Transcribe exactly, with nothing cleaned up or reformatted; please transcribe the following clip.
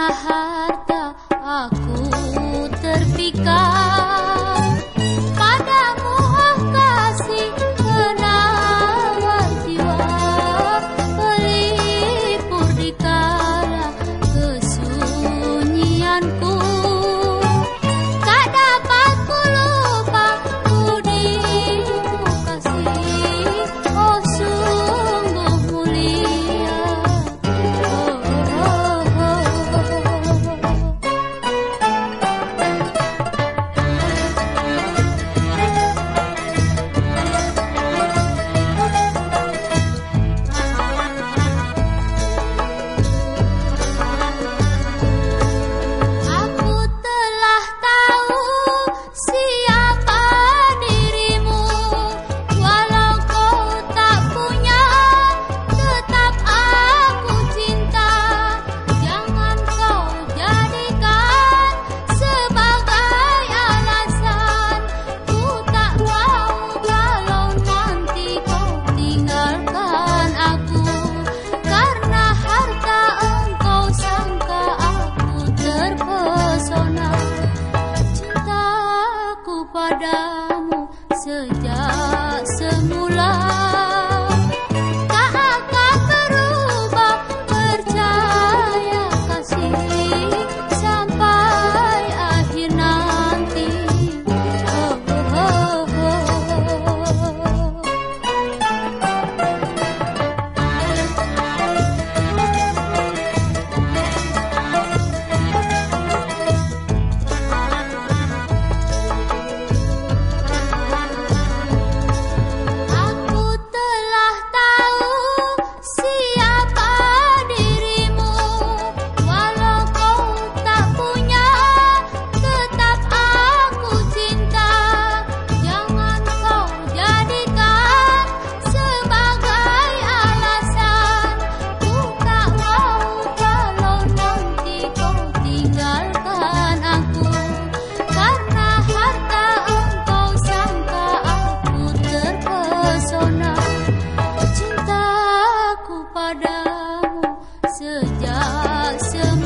Karena harta aku terpikat, padamu oh kasih penawar jiwa, pelipur di kala kesunyianku. Tak dapat ku lupa budimu kasih, oh sungguh mulia. Aku telah tahu siapa dirimu, walau kau tak punya, tetap aku cinta. Jangan kau jadikan sebagai alasan, ku tak mau kalau nanti kau tinggalkan aku. Karena harta engkau sangka aku terpesona, cintaku padamu sejak semula tak akan berubah. Percaya kasih sampai akhir nanti. Oh, oh, oh, oh. Aku telah tahu siapa dirimu, walau kau tak punya, tetap aku cinta. Jangan kau jadikan sebagai alasan, ku tak mau kalau nanti kau tinggalkan aku. Karena harta engkau sangka aku terpesona, cintaku padamu sejak semula.